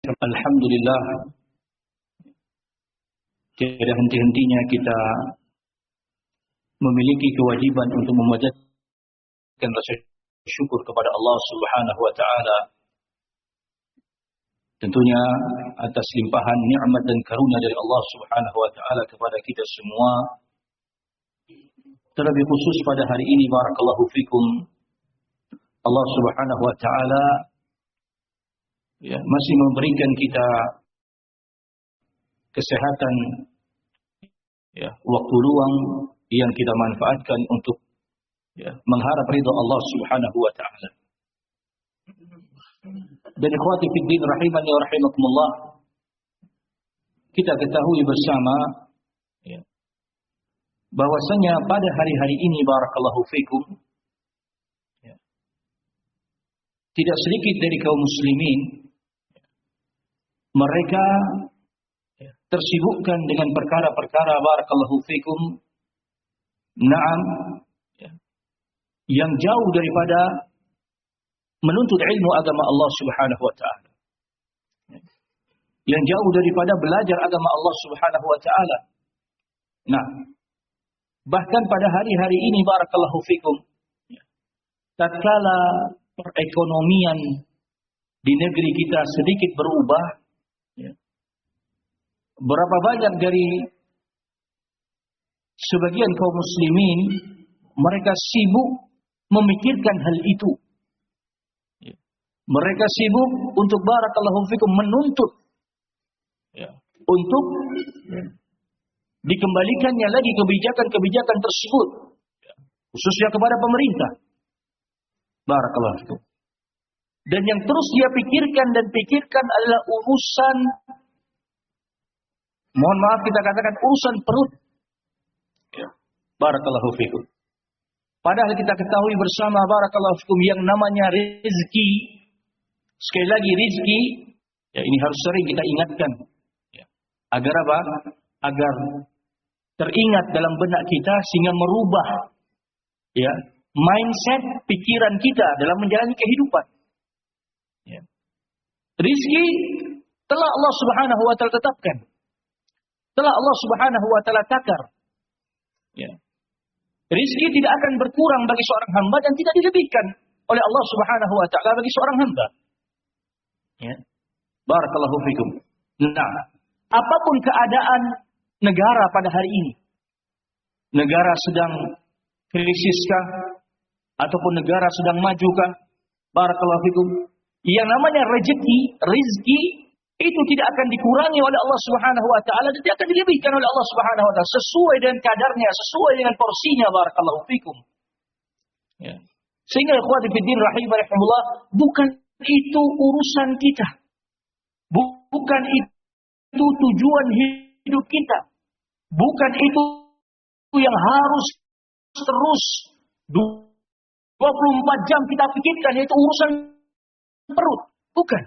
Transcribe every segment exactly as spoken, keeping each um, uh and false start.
Alhamdulillah, tiada henti-hentinya kita memiliki kewajiban untuk memanjatkan rasa syukur kepada Allah Subhanahu wa taala. Tentunya atas limpahan nikmat dan karunia dari Allah Subhanahu wa taala kepada kita semua. Terlebih khusus pada hari ini, barakallahu fikum, Allah Subhanahu wa taala ya, masih memberikan kita kesehatan, ya, waktu luang yang kita manfaatkan untuk ya, mengharap ridha Allah Subhanahu wa taala. Dan ikhwati fid din rahimani wa rahimakumullah, kita ketahui bersama ya, bahwasanya pada hari-hari ini, barakallahu fikum, ya, tidak sedikit dari kaum muslimin mereka tersibukkan dengan perkara-perkara, barakallahu fikum, na'am, ya, yang jauh daripada menuntut ilmu agama Allah Subhanahu wa taala. Yang jauh daripada belajar agama Allah Subhanahu wa taala. Nah, bahkan pada hari-hari ini, barakallahu fikum, ya, tatkala perekonomian di negeri kita sedikit berubah, ya, berapa banyak dari sebagian kaum muslimin mereka sibuk memikirkan hal itu. Ya. Mereka sibuk untuk, barakallahu fikum, menuntut ya, untuk ya, dikembalikannya lagi kebijakan-kebijakan tersebut, ya, khususnya kepada pemerintah. Barakallahu fikum. Dan yang terus dia pikirkan dan pikirkan adalah urusan, mohon maaf kita katakan, urusan perut. Ya. Barakallahu fikum. Padahal kita ketahui bersama, barakallahu fikum, yang namanya rezeki, sekali lagi rezeki, ya, ini harus sering kita ingatkan. Ya. Agar apa? Agar teringat dalam benak kita sehingga merubah ya, mindset pikiran kita dalam menjalani kehidupan. Ya. Rizki telah Allah Subhanahu wa taala tetapkan. Telah Allah Subhanahu wa taala takar. Ya. Rizki tidak akan berkurang bagi seorang hamba dan tidak dilebihkan oleh Allah Subhanahu wa taala bagi seorang hamba. Ya. Barakallahu fikum. Nah, apapun keadaan negara pada hari ini, negara sedang krisiskah ataupun negara sedang majukah, barakallahu fikum, yang namanya rezeki, rizki itu tidak akan dikurangi oleh Allah Subhanahu wa taala dan tidak akan dilebihkan oleh Allah Subhanahu wa taala sesuai dengan kadarnya, sesuai dengan porsinya, barakallahu fikum. Ya. Sehingga ikhwati fiddin rahimahullah, bukan itu urusan kita. Bukan itu tujuan hidup kita. Bukan itu yang harus terus dua puluh empat jam kita pikirkan, yaitu urusan perut. Bukan.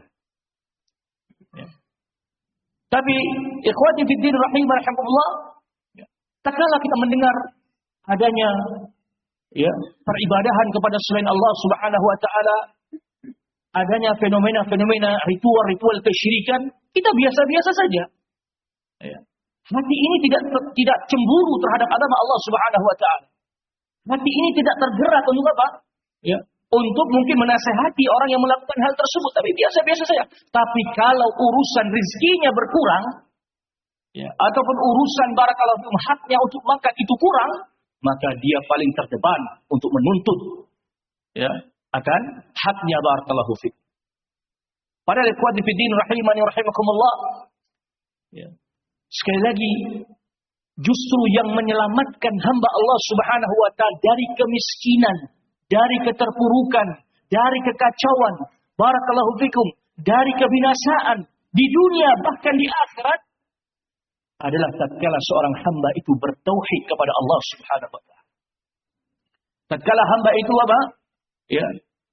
Ya. Tapi ikhwati fiddin rahimahullah, ya, tak kala kita mendengar adanya ya, peribadahan kepada selain Allah Subhanahu wa taala, adanya fenomena-fenomena ritual-ritual kesyirikan, kita biasa-biasa saja. Ya. Hati ini tidak tidak cemburu terhadap agama Allah Subhanahu wa taala. Hati ini tidak tergerak untuk apa? Ya, untuk mungkin menasehati orang yang melakukan hal tersebut, tapi biasa-biasa saja. Tapi kalau urusan rezekinya berkurang, ya, ataupun urusan barakallahu fikum haknya untuk makan itu kurang, maka dia paling terdepan untuk menuntut ya, akan haknya, barakallahu fikum. Padahal ikhwati fiddin rahimani wa rahimakumullah, ya, sekali lagi, justru yang menyelamatkan hamba Allah Subhanahu wa taala dari kemiskinan, dari keterpurukan, dari kekacauan, barakallahu fikum, dari kebinasaan di dunia bahkan di akhirat adalah tatkala seorang hamba itu bertauhid kepada Allah Subhanahu wa taala. Tatkala hamba itu apa? Ya,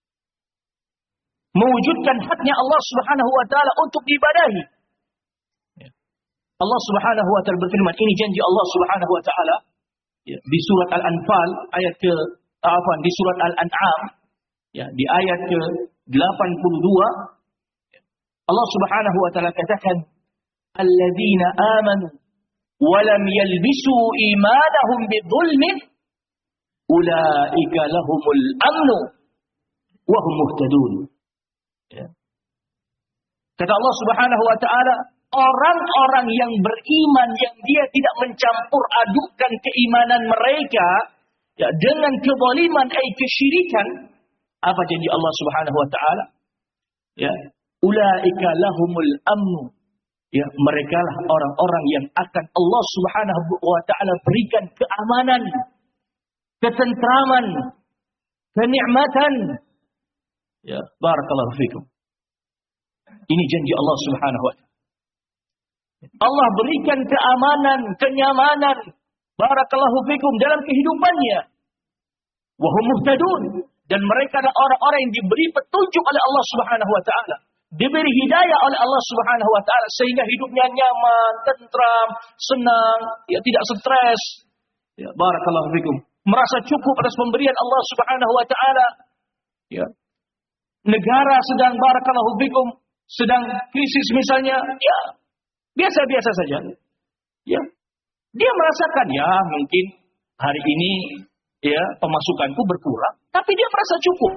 mewujudkan haknya Allah Subhanahu wa taala untuk diibadahi. Allah Subhanahu wa taala berfirman, ini janji Allah Subhanahu wa taala ya, di surat Al-Anfal ayat ke apa di surat Al-An'am ya, di ayat ke delapan puluh dua Allah Subhanahu wa taala katakan, "Alladzina amanu wa lam yalbisu imanahum bidzulmin, ulaika lahumul amnu wa hum muhtadun." Ya. Kata Allah Subhanahu wa taala, orang-orang yang beriman yang dia tidak mencampur adukkan keimanan mereka ya dengan kezaliman ai kesyirikan, apa janji Allah Subhanahu wa taala? Ya, ulaika lahumul amnu. Ya, merekalah orang-orang yang akan Allah Subhanahu wa taala berikan keamanan, ketentraman, kenikmatan. Ya, barakallahu fikum. Ini janji Allah Subhanahu wa taala. Allah berikan keamanan, kenyamanan, barakallahu fikum dalam kehidupannya. Wa hum muhtadun, dan mereka adalah orang-orang yang diberi petunjuk oleh Allah Subhanahu wa taala, diberi hidayah oleh Allah Subhanahu wa taala sehingga hidupnya nyaman, tentram, senang, ya tidak stres. Ya, barakallahu fikum. Merasa cukup atas pemberian Allah Subhanahu wa taala. Ya. Negara sedang barakallahu fikum sedang krisis misalnya, ya biasa-biasa saja. Ya. Dia merasakan ya mungkin hari ini ya pemasukanku berkurang, tapi dia merasa cukup.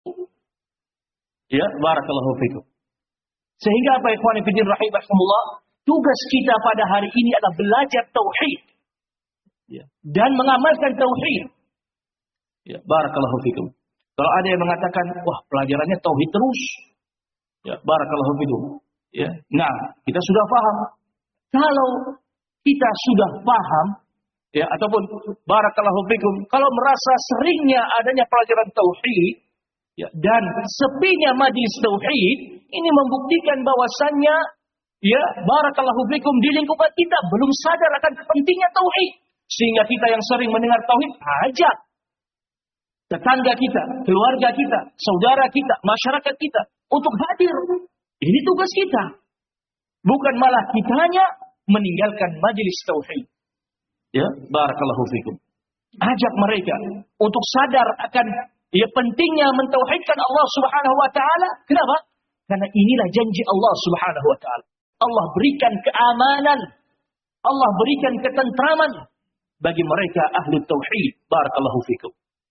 Ya, barakallahu fikum. Sehingga apa ikhwan fillah rahimahumullah, tugas kita pada hari ini adalah belajar tauhid. Ya, dan mengamalkan tauhid. Ya, barakallahu fikum. Kalau ada yang mengatakan, wah pelajarannya tauhid terus. Ya, barakallahu fikum. Ya, nah, kita sudah paham. Kalau kita sudah paham, ya, ataupun barakallahu fikum, kalau merasa seringnya adanya pelajaran tauhid, ya, dan sepinya majlis tauhid, ini membuktikan bahwasannya, ya, barakallahu fikum, di lingkungan kita belum sadar akan pentingnya tauhid. Sehingga kita yang sering mendengar tauhid, ajak tetangga kita, keluarga kita, saudara kita, masyarakat kita untuk hadir. Ini tugas kita. Bukan malah kitanya meninggalkan majelis tauhid. Ya, barakallahu fikum. Ajak mereka untuk sadar akan ya pentingnya mentauhidkan Allah Subhanahu wa taala. Kenapa? Karena inilah janji Allah Subhanahu wa taala. Allah berikan keamanan, Allah berikan ketentraman bagi mereka ahli tauhid. Barakallahu fikum.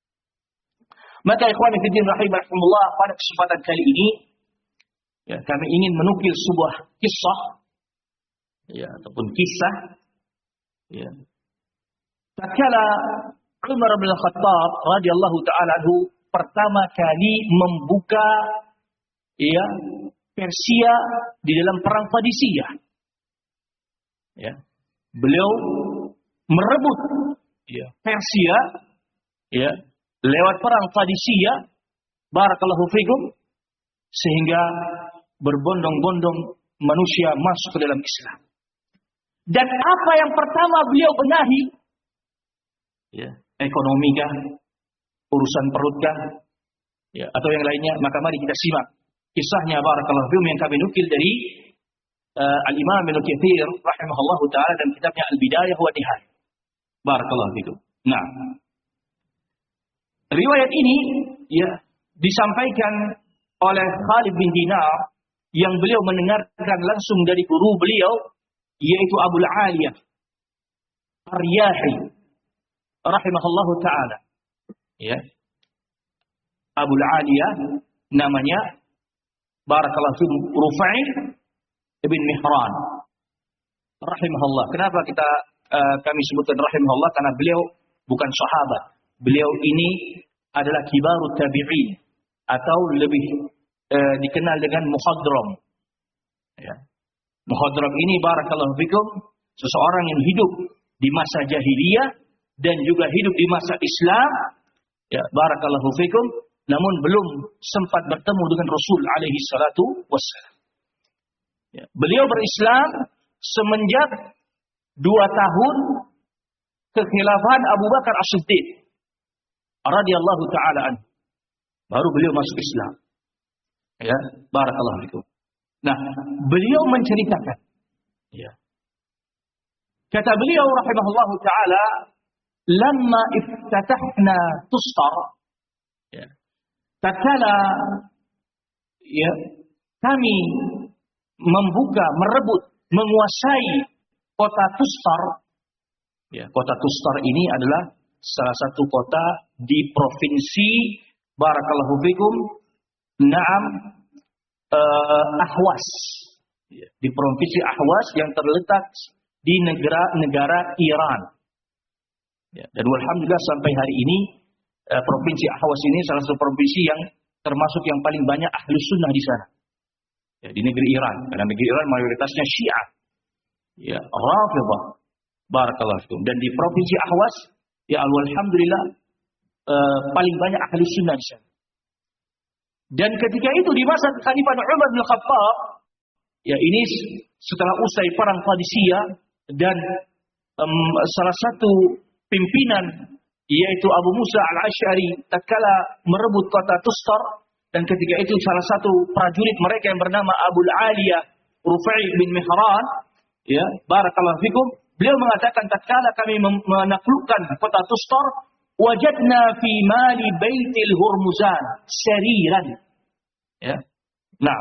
Maka ikhwan fillah rahimahumullah, pada kesempatan kali ini ya, kami ingin menukil sebuah kisah ya, ataupun kisah ya. Tatkala Umar bin Khattab radhiyallahu taala anhu pertama kali membuka ya Persia di dalam perang Qadisiyah. Ya. Beliau merebut ya Persia ya lewat perang Qadisiyah, barakallahu fikum, sehingga berbondong-bondong manusia masuk ke dalam Islam. Dan apa yang pertama beliau benahi? Ya, ekonomi kah? Urusan perut kah? Ya, atau yang lainnya? Maka mari kita simak kisahnya barakallahu fikum yang kami nukil dari uh, Al-Imam Ibnu Katsir rahimahullahu taala dan kitabnya Al-Bidayah wa Nihayah. Barakallahu fikum. Nah, riwayat ini ya disampaikan oleh Khalid bin Dinar yang beliau mendengarkan langsung dari guru beliau yaitu Abul Aliyah Ar-Riyahi rahimahullahu taala. Ya. Abul Aliyah namanya barakallahu fikum Rufai ibn Mihran rahimahullah. Kenapa kita uh, kami sebutkan rahimahullah? Karena beliau bukan sahabat. Beliau ini adalah kibarut tabi'in atau lebih uh, dikenal dengan muhadram. Ya. Muhadram ini barakallahu fikum seseorang yang hidup di masa jahiliyah dan juga hidup di masa Islam. Ya, barakallahu fikum, namun belum sempat bertemu dengan Rasul alaihi salatu wassalam. Ya, beliau berislam semenjak dua tahun kekhilafan Abu Bakar As-Siddiq radhiyallahu taala anhu. Baru beliau masuk Islam. Ya, barakallahu fikum. Nah, beliau menceritakan ya. Kata beliau rahimahullahu taala, "Lamma iftatahna Tustar." Ya. Tatkala ya kami membuka, merebut, menguasai kota Tustar. Ya, kota Tustar ini adalah salah satu kota di provinsi barakallahu fikum, Naam uh, Ahwas. Ya, di provinsi Ahwas yang terletak di negara-negara Iran. Ya, dan alhamdulillah sampai hari ini uh, provinsi Ahwas ini salah satu provinsi yang termasuk yang paling banyak ahlu sunnah di sana. Ya, di negeri Iran. Karena negeri Iran mayoritasnya Syiah. Ya, Rafidhah. Barakallahu fikum. Dan di provinsi Ahwas, ya alhamdulillah uh, paling banyak ahlu sunnah di sana. Dan ketika itu di masa Khalifah Umar bin Khattab, ya ini setelah usai perang Qadisiyah dan um, salah satu pimpinan yaitu Abu Musa al-Asy'ari tatkala merebut kota Tustar, dan ketika itu salah satu prajurit mereka yang bernama Abul Aliyah Rufai bin Mihran, ya barakallahu fikum, beliau mengatakan tatkala kami menaklukkan kota Tustar, wajadna fi mali baitil Hurmuzan sariran. Ya. Nah,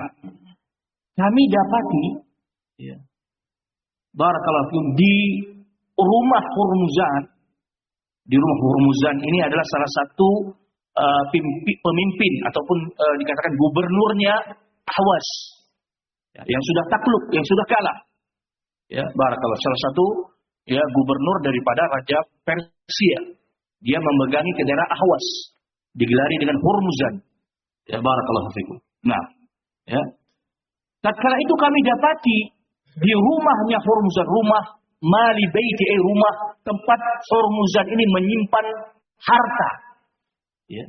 kami dapati ya, barakallahu fikum di rumah Hurmuzan. Di rumah Hurmuzan ini adalah salah satu uh, pimpi, pemimpin ataupun uh, dikatakan gubernurnya Ahwas. Ya, yang sudah takluk, yang sudah kalah. Ya, barakallahu, salah satu ya gubernur daripada raja Persia. Dia memegangi ke daerah Ahwas, digelari dengan Hurmuzan. Ya, barakallahu fikum. Nah, ya. Tatkala itu kami dapati di rumahnya Hurmuzan, rumah Mali Baiti, eh, rumah tempat Hurmuzan ini menyimpan harta. Ya.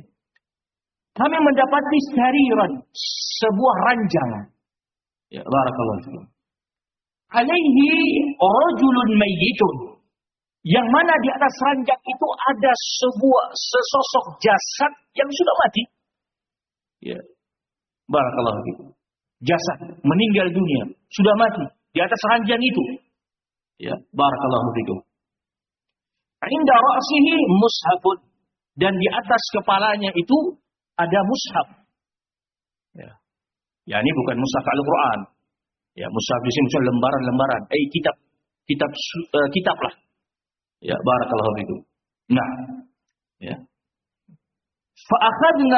Kami mendapati sariran, sebuah ranjang. Ya, barakallahu fikum. Alaihi rajulun mayyitun. Yang mana di atas ranjang itu ada sebuah sesosok jasad yang sudah mati. Ya. Barakallahu fikum. Jasad meninggal dunia, sudah mati di atas ranjang itu. Ya, barakallahu fikum. Inda ra'sihi mushafun, dan di atas kepalanya itu ada mushaf. Ya. Ya, ini bukan mushaf Al-Qur'an. Ya, mushaf di sini lembaran-lembaran, eh kitab kitab uh, kitab lah. Ya, barakallahu fikum. Nah, ya. Fa akhadna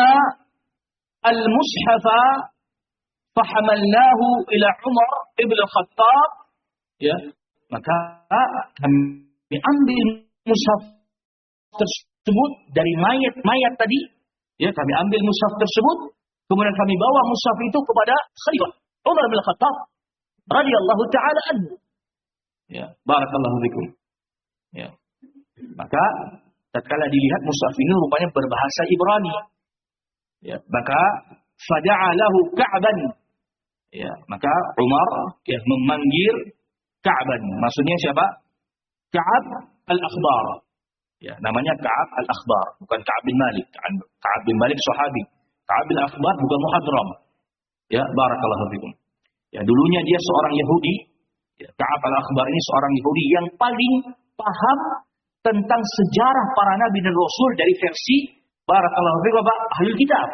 al-mushafa fa hamalnahu ila Umar ibn Khattab. Ya, maka kami ambil mushaf tersebut dari mayat-mayat tadi. Ya, kami ambil mushaf tersebut, kemudian kami bawa mushaf itu kepada Khalifah Umar bin Khattab radhiyallahu taala anhu. Ya, barakallahu fikum. Ya. Maka tatkala dilihat mushaf ini rupanya berbahasa Ibrani. Ya, maka fada'a lahu Ka'ban. Ya, maka Umar ya memanggil Ka'ban. Maksudnya siapa? Ka'ab al-Akhbar. Ya, namanya Ka'ab al-Akhbar, bukan Ka'ab bin Malik. Ka'ab bin Malik sahabi. Ka'ab al-Akhbar bukan muhadram. Ya, barakallahu fikum. Ya, dulunya dia seorang Yahudi. Ya, Ka'ab al-Akhbar ini seorang Yahudi yang paling paham tentang sejarah para nabi dan rasul dari versi barakallahu fikum Pak ahlul kitab.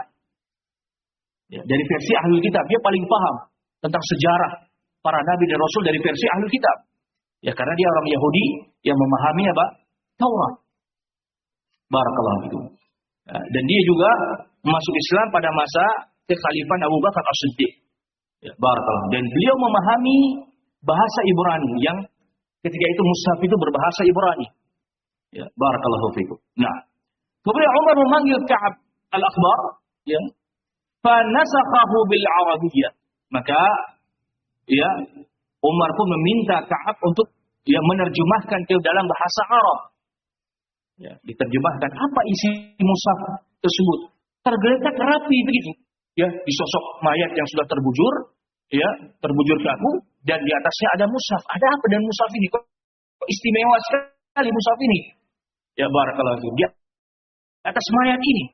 Ya, dari versi ahlul kitab dia paling paham tentang sejarah para nabi dan rasul dari versi ahlul kitab. Ya, karena dia orang Yahudi yang memahami apa? Taurat. Barakallahu fikum. Ya, dan dia juga masuk Islam pada masa kekhalifahan Abu Bakar As-Siddiq. Ya, barakallahu. Dan beliau memahami bahasa Ibrani yang ketika itu mushaf itu berbahasa Ibrani. Ya, barakallahu fikum. Nah, kemudian Umar memanggil Ka'ab al-Akhbar, ya. Fa nasakhahu bil Arabiyyah. Maka ya, Umar pun meminta Ka'ab untuk ya menerjemahkan ke dalam bahasa Arab. Ya, diterjemahkan apa isi mushaf tersebut. Tergeletak rapi begitu. Ya, di sosok mayat yang sudah terbujur, ya, terbujur kaku, dan di atasnya ada mushaf. Ada apa dengan mushaf ini? Kok istimewa sekali mushaf ini? Ya, barakallahu fikum. Di atas mayat ini.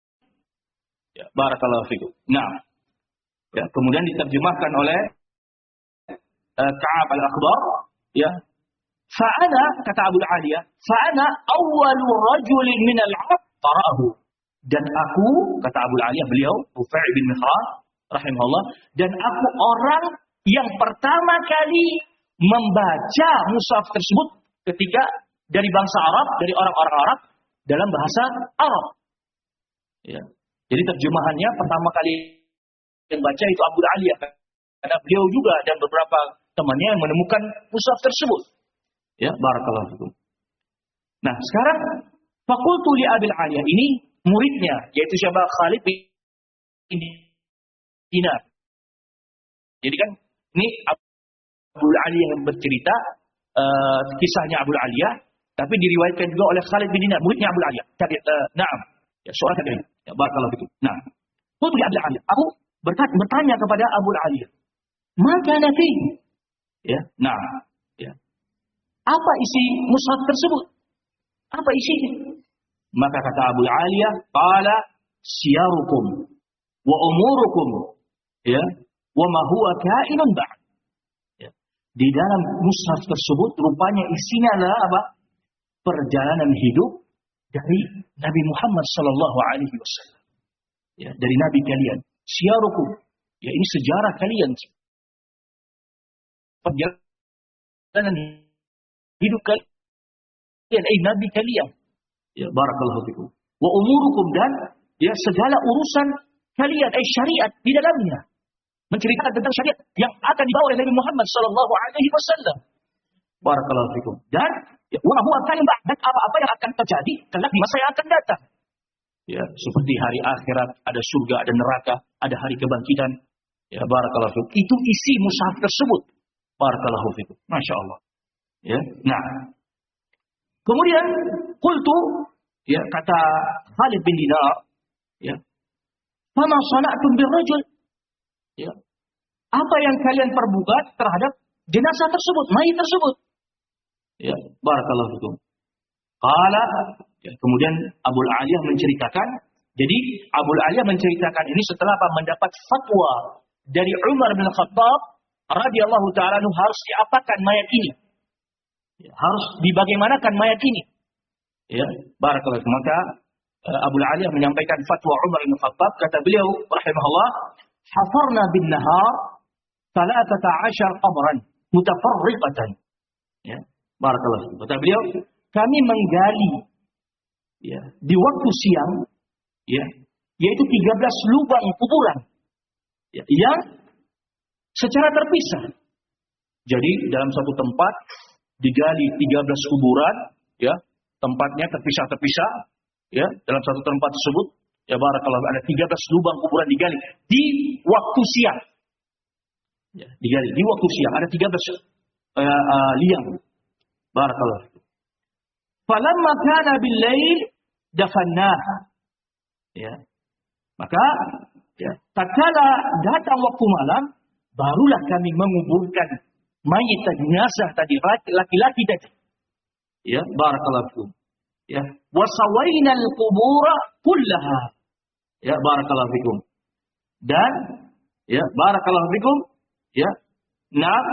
Ya, barakallahu fikum. Nah, ya, kemudian diterjemahkan oleh uh, Ka'ab al-Akhbar, ya. Fa'ana, kata Abu Aliyah, fa'ana awwalu rajulin minal 'arab qara'ahu. Dan aku, kata Abu Aliyah, beliau Rufai bin Mihran rahimahullah, dan aku orang yang pertama kali membaca mushaf tersebut ketika dari bangsa Arab, dari orang-orang Arab dalam bahasa Arab. Ya. Jadi terjemahannya pertama kali yang baca itu Abu Aliyah, karena beliau juga dan beberapa temannya yang menemukan mushaf tersebut. Ya, barakallahu fikum. Nah, sekarang fakultu li Abil Aliyah, ini muridnya yaitu siapa? Khalid bin Dinar. Jadi kan ini Abu Aliyah yang bercerita uh, kisahnya Abu Aliyah, tapi diriwayatkan juga oleh Khalid bin Dinar, muridnya Abu Aliyah. Jadi, uh, naam, ya seorang tabi'in. Ya, barakallahu fikum. Nah, qultu li Abil Aliyah, aku bertanya, bertanya kepada Abu Aliyah, "Maka nafi?" Ya, nah, ya. Apa isi mushaf tersebut? Apa isinya? Maka kata Abu Aliyah, "Qala siyarukum wa umurukum, ya, wa ma huwa kainun ba'd." Ya. Di dalam mushaf tersebut rupanya isinya adalah apa? Perjalanan hidup dari Nabi Muhammad sallallahu alaihi wasallam. Ya, dari nabi kalian. Siyarukum, ya ini sejarah kalian. Perjalanan hidup kalian, eh nabi kalian. Ya, barakallahu fikum. Wa umurukum, dan ya segala urusan kalian, eh syariat di dalamnya. Menceritakan tentang syariat yang akan dibawa oleh Nabi Muhammad sallallahu alaihi wasallam. Barakallahu fikum. Dan ya, wa huwa kalim ba'd, dan apa-apa yang akan terjadi kelak di masa yang akan datang. Ya, seperti hari akhirat, ada surga, ada neraka, ada hari kebangkitan. Ya, barakallahu fikum. Itu isi mushaf tersebut. Barakallahu fikum. Masya Allah. Ya, nah. Kemudian qultu, ya kata Khalid bin Dinar, ya, "Fama sana'tum birrajul?" Ya. Apa yang kalian perbuat terhadap jenazah tersebut, mayit tersebut? Ya, barakallahu fikum. Qala, ya, kemudian Abu Aliyah menceritakan, jadi Abu Aliyah menceritakan ini setelah apa? Mendapat fatwa dari Umar bin Khattab radhiyallahu ta'ala anhu, harus diapakan mayat ini? Ya, harus dibagaimanakan mayat ini? Ya, barakallahu. Maka uh, Abu Aliyah menyampaikan fatwa Umar bin Khattab, kata beliau rahimahullah, "Hafarna bin nahar thalathata ashar qabran mutafarriqatan." Ya, barakallahu. Kata beliau, kami menggali, ya, di waktu siang, ya, yaitu tiga belas lubang kuburan, ya, yang secara terpisah. Jadi dalam satu tempat digali tiga belas kuburan, ya, tempatnya terpisah-terpisah, ya, dalam satu tempat tersebut, ya barakallahu, ada tiga belas lubang kuburan digali di waktu siang. Ya, digali di waktu siang ada tiga belas uh, uh, liang. Barakallahu. Falamma kana bil-lail dafannaha. Ya. Maka ya, tatkala datang waktu malam, barulah kami menguburkan mayit jenazah tadi, laki-laki tadi. Ya, barakallahu. Ya, wa sawainal qubura kullaha. Ya, barakallahu fikum. Dan ya, barakallahu fikum, ya. Nah,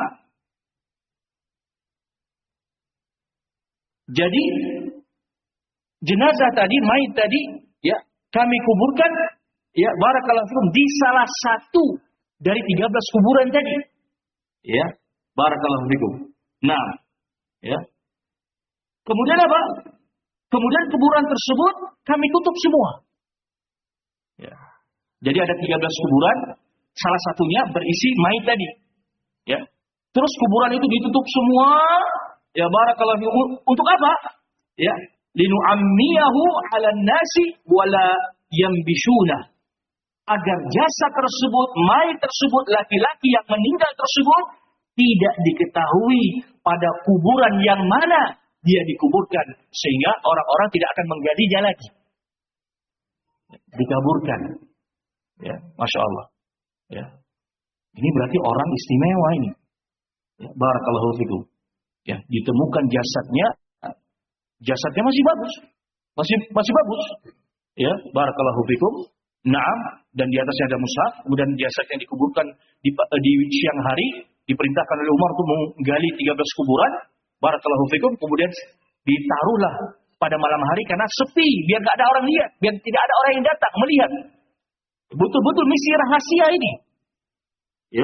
jadi jenazah tadi, mayit tadi, ya, kami kuburkan, ya, barakallahu fikum, di salah satu dari tiga belas kuburan tadi. Ya, barakallahu fikum. Nah, ya. Kemudian apa? Kemudian kuburan tersebut kami tutup semua. Ya. Jadi ada tiga belas kuburan, salah satunya berisi mayit tadi. Ya. Terus kuburan itu ditutup semua. Ya, barakallahu fikum. Untuk apa? Ya, linu'ammiyahu 'alan nasi wala yambishuna. Agar jasad tersebut, mayit tersebut, laki-laki yang meninggal tersebut tidak diketahui pada kuburan yang mana dia dikuburkan, sehingga orang-orang tidak akan menggalinya lagi. Dikaburkan. Ya, Masya Allah. Ya. Ini berarti orang istimewa ini. Ya, barakallahu fikum. Ya, ditemukan jasadnya, jasadnya masih bagus, masih masih bagus. Ya, barakallahu fikum. Naam, dan di atasnya ada mushaf. Kemudian jasad yang dikuburkan di, di siang hari diperintahkan oleh Umar untuk menggali tiga belas kuburan. Barakallahu fikum. Kemudian ditaruhlah pada malam hari karena sepi, biar nggak ada orang lihat, biar tidak ada orang yang datang melihat. Betul-betul misi rahasia ini. Ya,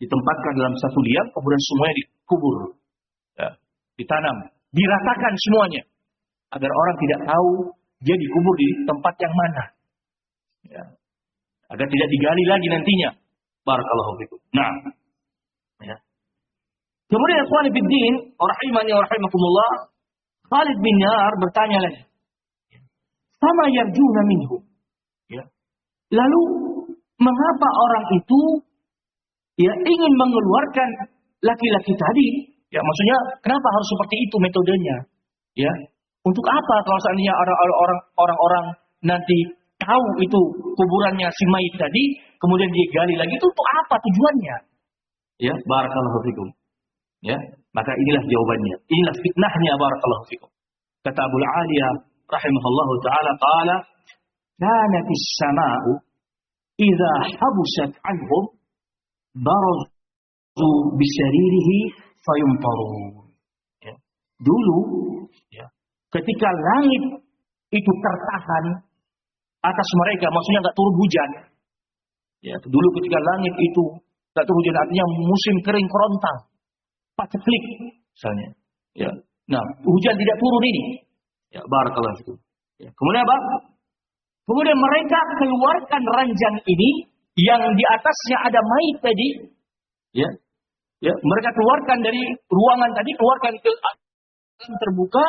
ditempatkan dalam satu liang, kemudian semuanya dikubur, ya, ditanam, diratakan semuanya, agar orang tidak tahu dia dikubur di tempat yang mana, ya, agar tidak digali lagi nantinya. Barakallahu fikum. Nah, ya. Kemudian ikhwan fillah, rahimani wa rahimakumullah, Khalid bin Yar bertanya lagi, sama yarjuna minhu. Ya. Lalu mengapa orang itu ya ingin mengeluarkan laki-laki tadi? Ya, maksudnya kenapa harus seperti itu metodenya? Ya, untuk apa kalau seandainya orang-orang orang-orang nanti tahu itu kuburannya si mayit tadi, kemudian dia gali lagi, itu untuk apa tujuannya? Ya, barakallahu fikum. Ya, maka inilah jawabannya. Inilah fitnahnya, barakallahu fikum. Kata Abu Aliyah rahimahullahu taala, qala kanatis sama'u idza habusat anhum barazu bisaririhi fayumtarun. Ya. Dulu, ya, ketika langit itu tertahan atas mereka, maksudnya nggak turun hujan. Ya, dulu ketika langit itu nggak turun hujan, artinya musim kering kerontang, paceklik misalnya. Ya. Nah, hujan tidak turun ini. Ya, barakallahu fikum. Ya. Kemudian apa? Kemudian mereka keluarkan ranjang ini yang di atasnya ada mayit tadi. Ya. Ya, mereka keluarkan dari ruangan tadi, keluarkan ke alam terbuka,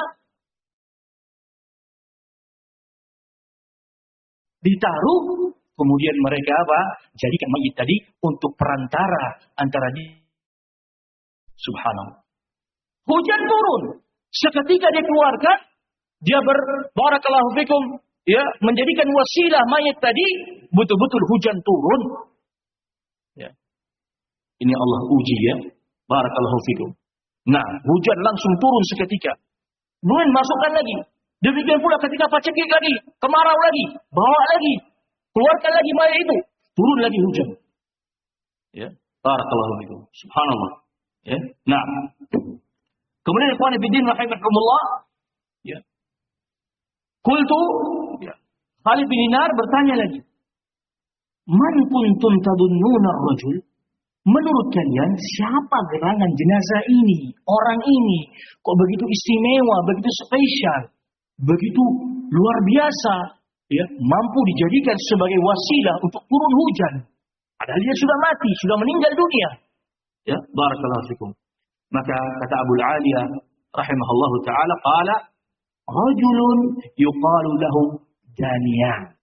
ditaruh, kemudian mereka apa? Jadikan mayit tadi untuk perantara antara dia. Subhanallah. Hujan turun. Seketika dia keluarkan, dia berbarakallahu fikum, ya, menjadikan wasilah mayit tadi, betul-betul hujan turun. Ya. Ini Allah uji, ya. Barakallahu fikum. Nah, hujan langsung turun seketika. Kemudian masukkan lagi. Demikian pula ketika paceklik lagi, kemarau lagi, bawa lagi, keluarkan lagi mayat itu, turun lagi hujan. Ya, barakallahu fikum. Subhanallah. Ya. Nah, kemudian ikhwan fillah rahimakumullah, ya. Qultu, ya. Khalid bin Dinar bertanya lagi, man kuntum tadunnuna ar-rajul? Menurut kalian siapa gerangan jenazah ini, orang ini, kok begitu istimewa, begitu spesial, begitu luar biasa, ya, mampu dijadikan sebagai wasilah untuk turun hujan. Padahal dia sudah mati, sudah meninggal dunia. Ya, barakallahu fikum. Maka kata Abu Aliyah rahimahullahu taala, qala rajulun yuqalu lahu Daniyan.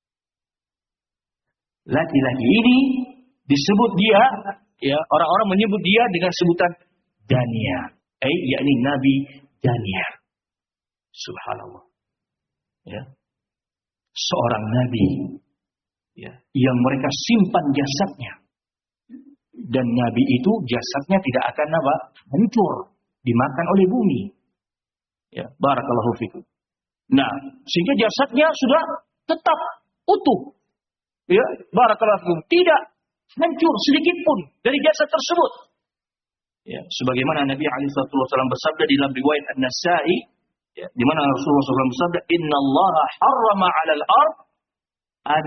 Laki-laki ini disebut dia, ya, orang-orang menyebut dia dengan sebutan Daniyan, eh, yakni Nabi Daniyan. Subhanallah. Ya. Seorang nabi, ya, yang mereka simpan jasadnya. Dan nabi itu jasadnya tidak akan apa? Hancur, dimakan oleh bumi. Ya, barakallahu fikum. Nah, sehingga jasadnya sudah tetap utuh. Ya, barakallahu fikum. Tidak hancur sedikit pun dari jasad tersebut. Ya, sebagaimana Nabi alaihi wasallam bersabda di dalam riwayat An-Nasa'i, ya, di mana Rasulullah shallallahu alaihi wasallam bersabda, Inna Allah harrama 'alal ard an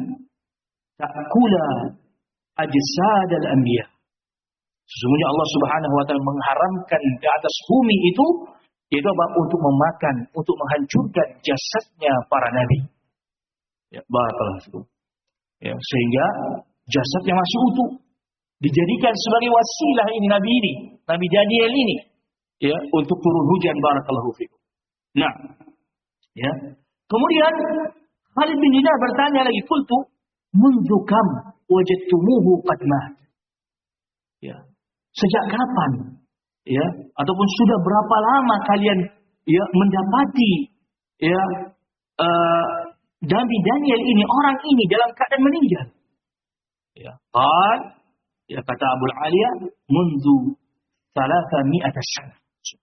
ta'kula ajsad al-anbiya. Sesungguhnya Allah Subhanahu wa taala mengharamkan di atas bumi itu, yaitu apa? Untuk memakan, untuk menghancurkan jasadnya para nabi. Ya, barakallahu fikum. Ya, sehingga jasadnya masih utuh dijadikan sebagai wasilah ini nabi ini, Nabi Daniel ini, ya, untuk turun hujan, barakallahu fikum. Nah, ya. Kemudian Khalid bin Dinar bertanya lagi, qultu mundu kam wajadtumuhu qad mat. Ya. Sejak kapan, ya, ataupun sudah berapa lama kalian, ya, mendapati, ya, uh, Nabi Daniel ini, orang ini dalam keadaan meninggal? Ya, qal, ya, kata Abu Aliyah, mundu salasa mi'ata sana.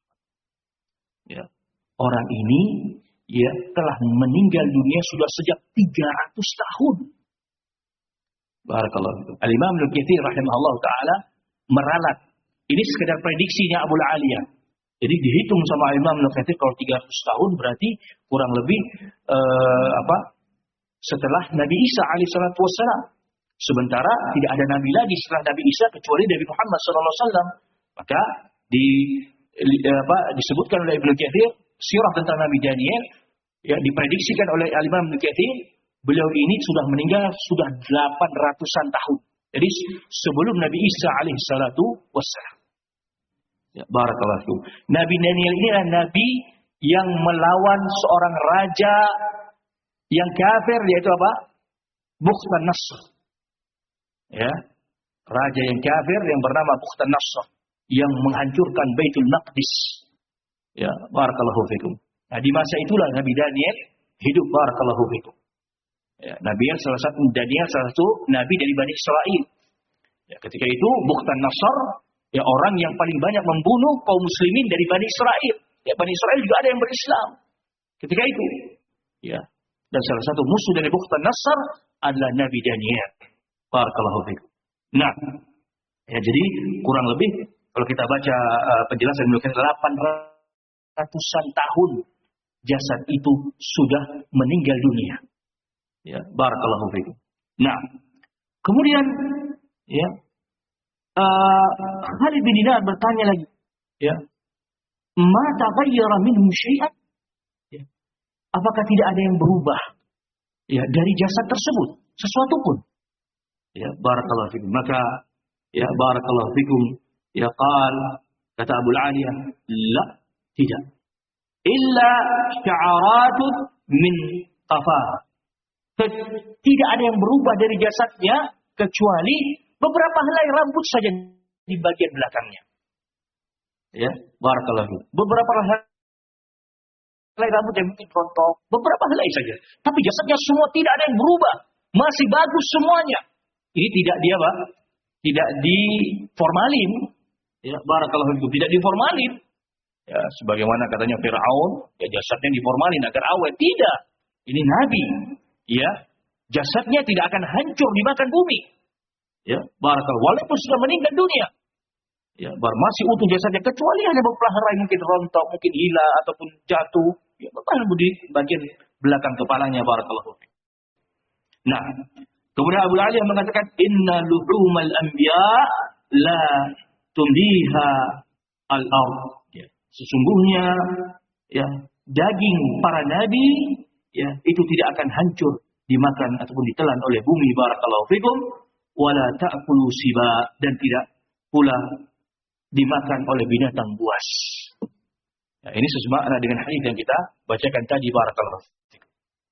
Ya. Orang ini, ya, telah meninggal dunia sudah sejak tiga ratus tahun. Barakallahu. Al-Imam Ibnu Katsir rahimahullah taala meralat. Ini sekedar prediksinya Abu Aliyah. Jadi dihitung sama Imam Ibnu Katsir, kalau tiga ratus tahun berarti kurang lebih uh, apa? Setelah Nabi Isa alaihi salatu wassalam. Sementara tidak ada nabi lagi setelah Nabi Isa kecuali Nabi Muhammad sallallahu alaihi wasallam. Maka di apa disebutkan oleh Ibnu Katsir sirah tentang Nabi Daniel, ya diprediksikan oleh Al-Imam Ibnu Katsir, beliau ini sudah meninggal sudah delapan ratusan tahun. Jadi sebelum Nabi Isa alaihi salatu wassalam. Ya, barakallahu fikum. Nabi Daniel ini adalah nabi yang melawan seorang raja yang kafir, yaitu apa? Bukhtanasr. Ya. Raja yang kafir yang bernama Bukhtanasr yang menghancurkan Baitul Maqdis. Ya, barakallahu fikum. Nah, di masa itulah Nabi Daniel hidup, barakallahu fikum. Ya, Nabi salah satu Daniel salah satu nabi dari Bani Israel. Ya, ketika itu Bukhtanasr, ya orang yang paling banyak membunuh kaum muslimin dari Bani Israel. Ya, Bani Israel juga ada yang berislam ketika itu. Ya. Dan salah satu musuh dari Bukhtanasr adalah Nabi Daniel. Barakallahu fikum. Nah, ya jadi kurang lebih kalau kita baca uh, penjelasan menunjukkan delapan ratusan tahun jasad itu sudah meninggal dunia. Ya, barakallahu fikum. Nah, kemudian ya uh, Khalid bin Dinar bertanya lagi, ya, ma taghayyara minhu syai'an? Ya. Apakah tidak ada yang berubah ya dari jasad tersebut sesuatu pun? Ya, barakallahu fikum. Maka ya barakallahu fikum, ya qal kata Abu Aliyah, la, tidak. Illa sya'aratun min qafah. Tidak ada yang berubah dari jasadnya kecuali beberapa helai rambut saja di bagian belakangnya. Ya, barakallahu fikum. Beberapa helai rambut yang mungkin rontok, beberapa helai saja. Tapi jasadnya semua tidak ada yang berubah, masih bagus semuanya. Ini tidak dia apa? Tidak diformalin. Ya, barakallahu fikum, tidak diformalin. Ya, sebagaimana katanya Firaun, ya jasadnya diformalin agar awet. Tidak. Ini nabi. Ya, jasadnya tidak akan hancur dimakan bumi. Ya, barakallahu, walaupun sudah meninggal dunia. Ya, masih utuh jasadnya kecuali hanya beberapa helai mungkin rontok, mungkin hilang ataupun jatuh. Ya, bahkan di bagian belakang kepalanya, barakallahu. Nah, kemudian Abu Aliyah mengatakan inna luhumal anbiya la tumdiha al-ard. Ya, sesungguhnya ya daging para nabi ya itu tidak akan hancur dimakan ataupun ditelan oleh bumi, barakallahu fikum, wala ta'kulu siba, dan tidak pula dimakan oleh binatang buas. Ya, ini semakna dengan hadis yang kita bacakan tadi, barakallahu fikum.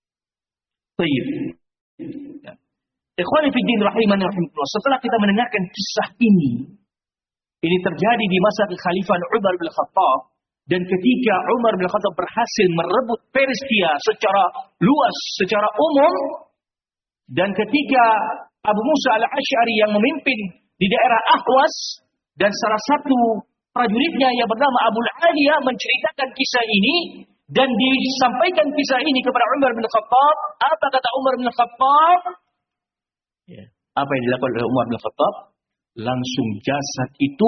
Baik. Ya. Ikhwani fi din rahimani rahimakumullah. Setelah kita mendengarkan kisah ini, ini terjadi di masa kekhalifahan Umar bin Khattab, dan ketika Umar bin Khattab berhasil merebut Persia secara luas, secara umum, dan ketika Abu Musa al-Asy'ari yang memimpin di daerah Ahwas, dan salah satu prajuritnya yang bernama Abu Aliyah menceritakan kisah ini, dan disampaikan kisah ini kepada Umar bin Khattab, apa kata Umar bin Khattab? Ya. Apa yang dilakukan oleh Umar bin Khattab? Langsung jasad itu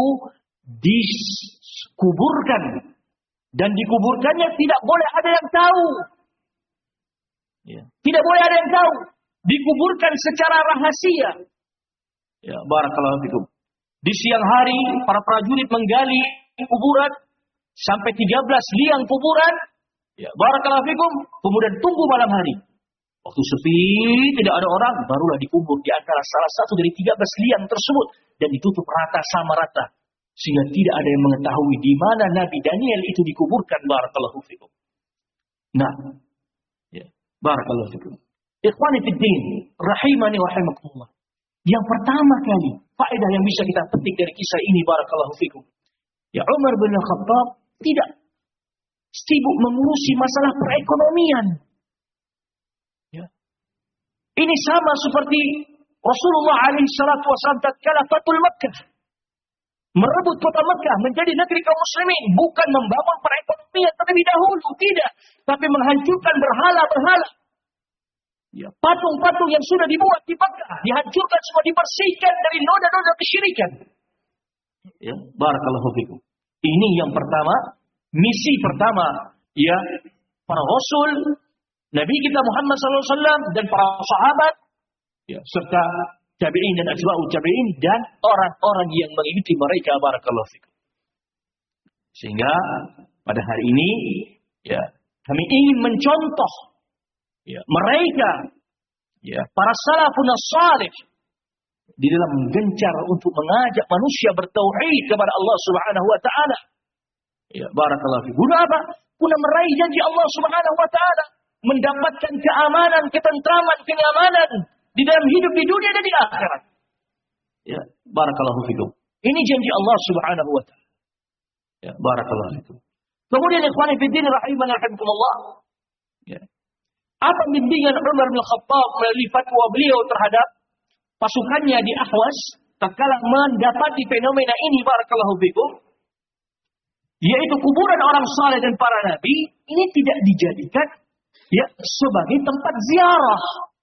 dikuburkan. Dan dikuburkannya tidak boleh ada yang tahu. Ya. Tidak boleh ada yang tahu. Dikuburkan secara rahasia. Ya, barakallahu fikum. Di siang hari, para prajurit menggali kuburan. Sampai tiga belas liang kuburan. Ya, barakallahu fikum. Kemudian tunggu malam hari. Waktu sepi, tidak ada orang, barulah dikubur di antara salah satu dari tiga belas liang tersebut. Dan ditutup rata sama rata. Sehingga tidak ada yang mengetahui di mana Nabi Daniel itu dikuburkan, barakallahu fikum. Nah, ya, barakallahu fikum. Ikhwani fid din, rahimani wa rahimakumullah. Yang pertama kali, faedah yang bisa kita petik dari kisah ini, barakallahu fikum. Ya, Umar bin Khattab tidak sibuk mengurusi masalah perekonomian. Ya. Ini sama seperti Rasulullah alaihi salatu wasallam tatkala Fathul Makkah, merebut kota Mekah menjadi negeri kaum muslimin, bukan membangun perekonomian terlebih dahulu, tidak, tapi menghancurkan berhala-berhala. Ya, patung-patung yang sudah dibuat di Mekah dihancurkan semua, dibersihkan dari noda-noda kesyirikan. Ya, barakallahu fikum. Ini yang pertama, misi pertama ya para rasul, Nabi kita Muhammad sallallahu alaihi wasallam dan para sahabat, ya, serta tabi'in dan atba'u tabi'in dan orang-orang yang mengikuti mereka barakallahu fikum. Sehingga pada hari ini ya kami ingin mencontoh ya mereka ya para salafun salih di dalam gencar untuk mengajak manusia bertauhid kepada Allah Subhanahu wa taala. Ya barakallahu fikum. Guna apa? Guna meraih janji Allah Subhanahu wa taala, mendapatkan keamanan, ketentraman, kenyamanan di dalam hidup di dunia dan di akhirat. Ya, barakallahu fikum. Ini janji Allah Subhanahu wa taala. Ya, barakallahu fikum. Kemudian ikhwani fi din rahiman rahimakumullah. Ya. Apa bimbingan Umar bin Khattab melalui fatwa beliau terhadap pasukannya di Ahwas tatkala mendapati fenomena ini barakallahu fikum, yaitu kuburan orang saleh dan para nabi ini tidak dijadikan ya sebagai tempat ziarah.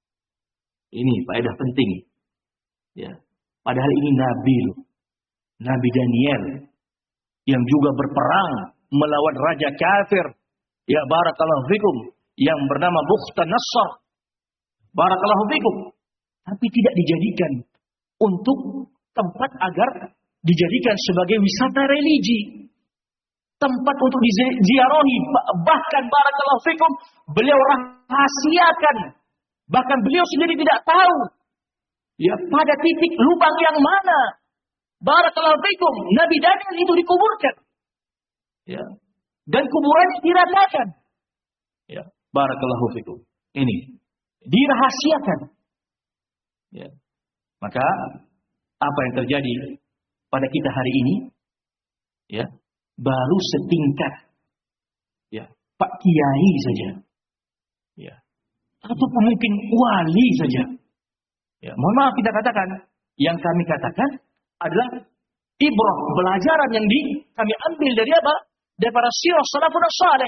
Ini faedah penting. Ya. Padahal ini nabi loh. Nabi Daniel yang juga berperang melawan raja kafir. Ya barakallahu fikum, yang bernama Bukhtanasar. Barakallahu fikum. Tapi tidak dijadikan untuk tempat agar dijadikan sebagai wisata religi. Tempat untuk diziarahi, bahkan barakallahu fikum beliau rahasiakan, bahkan beliau sendiri tidak tahu ya pada titik lubang yang mana barakallahu fikum Nabi Daniel itu dikuburkan ya, dan kuburannya diratakan ya, barakallahu fikum. Ini dirahasiakan ya. Maka apa yang terjadi pada kita hari ini ya, baru setingkat ya Pak Kiai saja ya, ataupun mungkin wali saja ya. Mohon maaf kita katakan, yang kami katakan adalah ibrah, pelajaran yang di kami ambil dari apa? Dari para sirah salafun saleh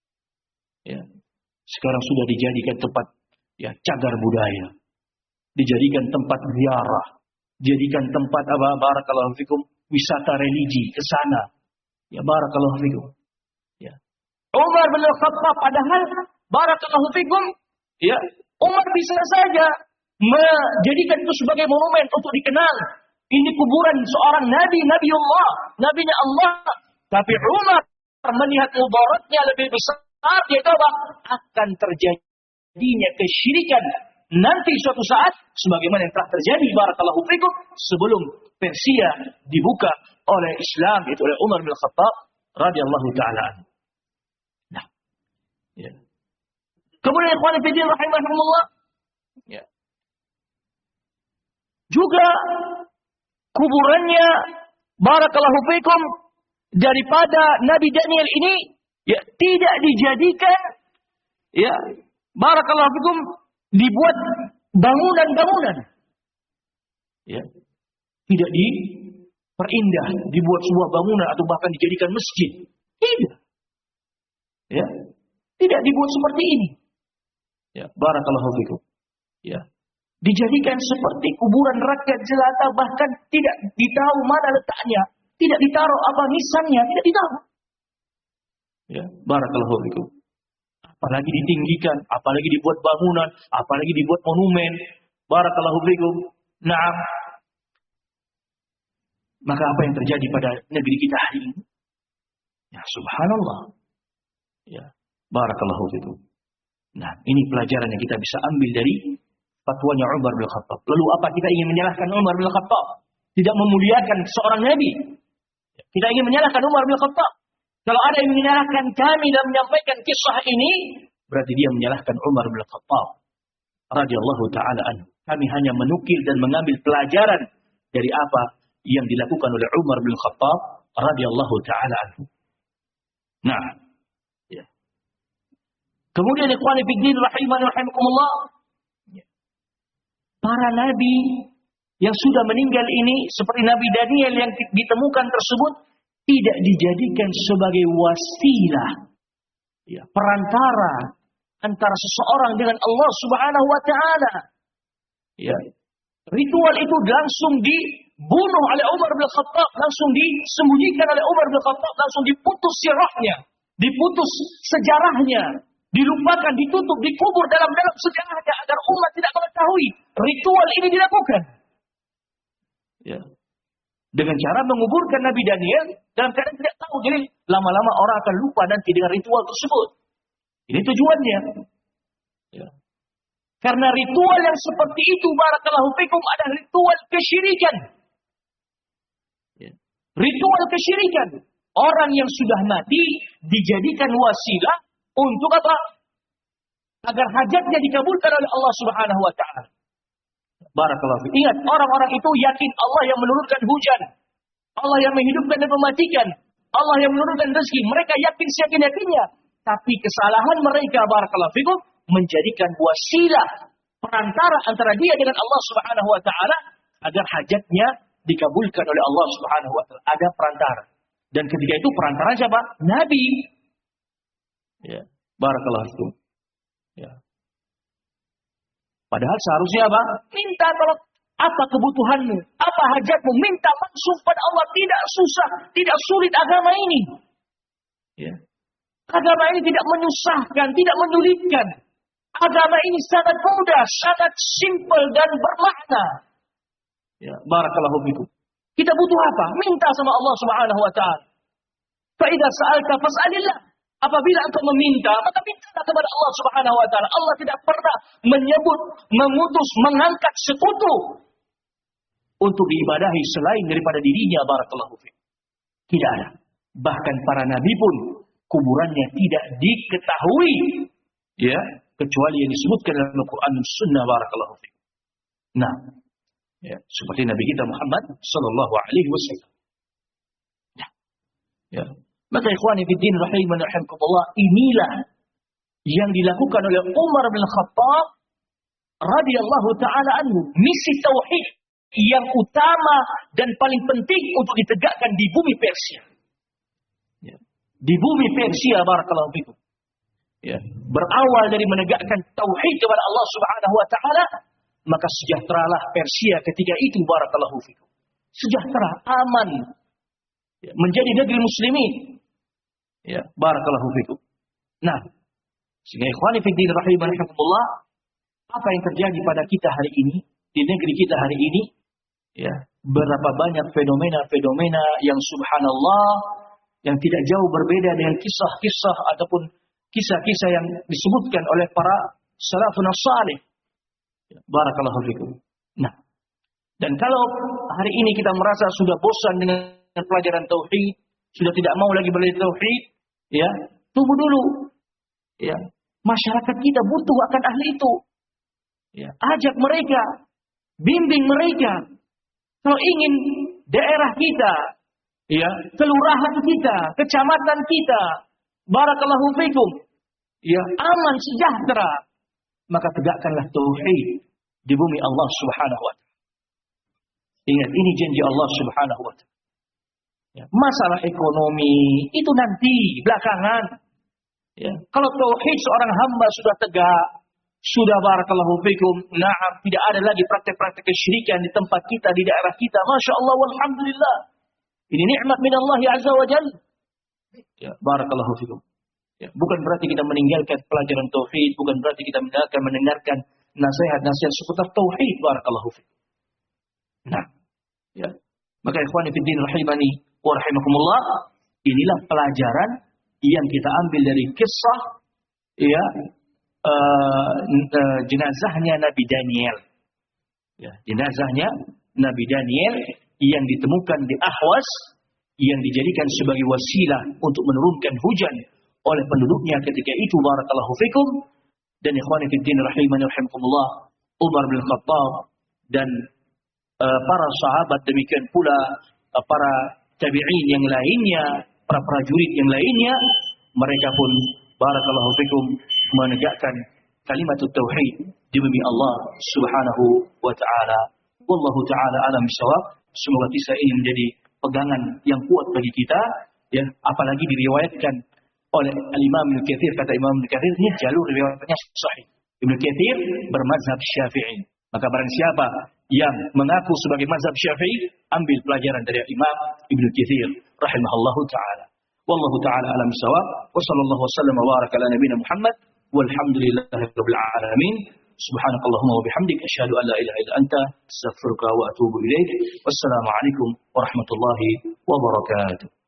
ya. Sekarang sudah dijadikan tempat ya cagar budaya, dijadikan tempat ziarah, dijadikan tempat apa barakallahu fikum wisata religi ke sana. Ya barakallahu fikum. Ya. Umar bin Khattab padahal barakallahu fikum, ya, Umar bisa saja menjadikan itu sebagai monumen untuk dikenal. Ini kuburan seorang nabi, nabiullah, nabinya Allah. Tapi Umar melihat mudaratnya lebih besar, yaitu apa? Akan terjadinya kesyirikan nanti suatu saat sebagaimana yang telah terjadi barakallahu fikum sebelum Persia dibuka oleh Islam, itu oleh Umar bin Khattab radhiyallahu taala anhu. Nah, ya. Kemudian ikhwan fillah rahimahumullah, ya. Juga kuburannya barakallahu fikum daripada Nabi Daniel ini ya tidak dijadikan ya barakallahu fikum dibuat bangunan-bangunan. Ya. Tidak diperindah, dibuat sebuah bangunan atau bahkan dijadikan masjid. Tidak. Ya. Tidak dibuat seperti ini. Ya, barakallahu fikum. Ya. Dijadikan seperti kuburan rakyat jelata, bahkan tidak ditahu mana letaknya, tidak ditaruh apa nisannya, tidak ditahu. Ya, barakallahu fikum. Apalagi ditinggikan, apalagi dibuat bangunan, apalagi dibuat monumen. Barakallahu fikum. Naam. Maka apa yang terjadi pada negeri kita hari ini? Ya subhanallah. Ya, barakallahu fikum. Nah, ini pelajaran yang kita bisa ambil dari fatwanya Umar bin Khattab. Lalu apa kita ingin menyalahkan Umar bin Khattab? Tidak memuliakan seorang nabi. Kita ingin menyalahkan Umar bin Khattab. Kalau ada yang menyalahkan kami dan menyampaikan kisah ini, berarti dia menyalahkan Umar bin Khattab radhiyallahu taala anhu. Kami hanya menukil dan mengambil pelajaran dari apa yang dilakukan oleh Umar bin Khattab radhiyallahu taala anhu. Nah, ya. Kemudian ikhwani fi din rahimani rahimakumullah, para nabi yang sudah meninggal ini seperti Nabi Daniel yang ditemukan tersebut tidak dijadikan sebagai wasilah, ya, perantara antara seseorang dengan Allah Subhanahu wa taala. Ya. Ritual itu langsung dibunuh oleh Umar bin Khattab, langsung disembunyikan oleh Umar bin Khattab, langsung diputus sirahnya, diputus sejarahnya, dilupakan, ditutup, dikubur dalam dalam sejarahnya agar umat tidak mengetahui ritual ini dilakukan. Ya. Dengan cara menguburkan Nabi Daniel dalam keadaan tidak tahu. Jadi lama-lama orang akan lupa nanti dengan ritual tersebut. Ini tujuannya. Ya. Karena ritual yang seperti itu, barakallahu fikum, adalah ritual kesyirikan. Ya. Ritual kesyirikan. Orang yang sudah mati dijadikan wasilah untuk apa? Agar hajatnya dikabulkan oleh Allah Subhanahu wa taala. Barakallahu fikum. Ingat, orang-orang itu yakin Allah yang menurunkan hujan. Allah yang menghidupkan dan mematikan. Allah yang menurunkan rezeki. Mereka yakin seyakin-yakinnya. Tapi kesalahan mereka, barakallahu fikum, menjadikan wasilah perantara antara dia dengan Allah Subhanahu wa taala agar hajatnya dikabulkan oleh Allah Subhanahu wa taala. Ada perantara. Dan ketika itu perantara siapa? Nabi. Ya, barakallahu fikum. Ya. Padahal seharusnya apa? Minta tolong. Apa kebutuhanmu? Apa hajatmu? Minta langsung pada Allah. Tidak susah, tidak sulit agama ini. Ya. Agama ini tidak menyusahkan, tidak menyulitkan. Agama ini sangat mudah, sangat simpel dan bermakna. Ya, barakallahu fikum. Kita butuh apa? Minta sama Allah Subhanahu wa taala. Fa idza sa'alta fas'alillah. Apabila engkau meminta, maka mintalah kepada Allah Subhanahu wa taala. Allah tidak pernah menyebut, mengutus, mengangkat sekutu untuk diibadahi selain daripada dirinya, barakallahu fikum. Tidak ada. Bahkan para nabi pun kuburannya tidak diketahui, ya, kecuali yang disebutkan dalam Al-Quran dan Sunnah, barakallahu fikum. Nah, ya, seperti Nabi kita Muhammad sallallahu alaihi wasallam. Ya. Ya. Maka ikhwani fi din rahiman rahimakumullah, inilah yang dilakukan oleh Umar bin Khattab radhiyallahu taala anhu, misi tauhid yang utama dan paling penting untuk ditegakkan di bumi Persia. Ya. Di bumi Persia, barakallahu fikum. Ya. Berawal dari menegakkan tauhid kepada Allah Subhanahu wa taala, maka sejahteralah Persia ketika itu, barakallahu fikum. Sejahtera, aman. Ya. Menjadi negeri muslimin. Ya, barakallahu fikum. Nah, sehingga ikhwani fi din rahiman rahimakumullah, apa yang terjadi pada kita hari ini, di negeri kita hari ini, ya, berapa banyak fenomena-fenomena yang subhanallah, yang tidak jauh berbeda dengan kisah-kisah ataupun kisah-kisah yang disebutkan oleh para salafun salih. Ya, barakallahu fikum. Nah, dan kalau hari ini kita merasa sudah bosan dengan pelajaran tauhid, sudah tidak mau lagi belajar tauhid, ya, tunggu dulu. Ya, masyarakat kita butuh akan ahli itu. Ya, ajak mereka, bimbing mereka. Kalau ingin daerah kita, ya, kelurahan kita, kecamatan kita, barakallahu fikum, ya, aman sejahtera, maka tegakkanlah tauhid di bumi Allah Subhanahu wa taala. Ingat, ini janji Allah Subhanahu wa taala. Ya, masalah ekonomi itu nanti belakangan. Ya, kalau tauhid seorang hamba sudah tegak, sudah barakallahu fikum, na'am, tidak ada lagi praktek-praktek kesyirikan di tempat kita, di daerah kita. Masya Allah, walhamdulillah. Ini nikmat min Allah azza wa jalla. Ya, barakallahu fikum. Ya, bukan berarti kita meninggalkan pelajaran tauhid, bukan berarti kita mendengarkan mendengarkan nasihat-nasihat seputar tauhid, barakallahu fikum. Nah, ya. Maka ikhwani fi din rahimani wa rahimakumullah, inilah pelajaran yang kita ambil dari kisah, ya, uh, uh, jenazahnya Nabi Daniel. Ya, jenazahnya Nabi Daniel yang ditemukan di Ahwas, yang dijadikan sebagai wasilah untuk menurunkan hujan oleh penduduknya ketika itu, barakallahu fikum. Dan ikhwani fi din rahimani wa rahimakumullah, Umar bin Khattab dan uh, para sahabat, demikian pula uh, para tabi'in yang lainnya, para prajurit yang lainnya, mereka pun barakallahu fikum menegakkan kalimat tauhid di bumi Allah Subhanahu wa taala. Wallahu taala alam bisawab. Semoga kisah ini menjadi pegangan yang kuat bagi kita, ya, apalagi diriwayatkan oleh Al-Imam Ibnu Katsir. Kata Imam Ibnu Katsir, ini jalur riwayatnya sahih. Ibnu Katsir bermazhab Syafi'i. Maka barang siapa yang mengaku sebagai mazhab Syafi'i, ambil pelajaran dari Imam Ibnu Katsir rahimahullahu taala. Wallahu taala alam bisawab. Wa sallallahu wasallam wa baraka ala nabiyina Muhammad walhamdulillahirabbil alamin. Subhanakallahumma wa bihamdik asyhadu an la ilaha illa anta astaghfiruka wa atubu ilaik. Wassalamu alaikum warahmatullahi wabarakatuh.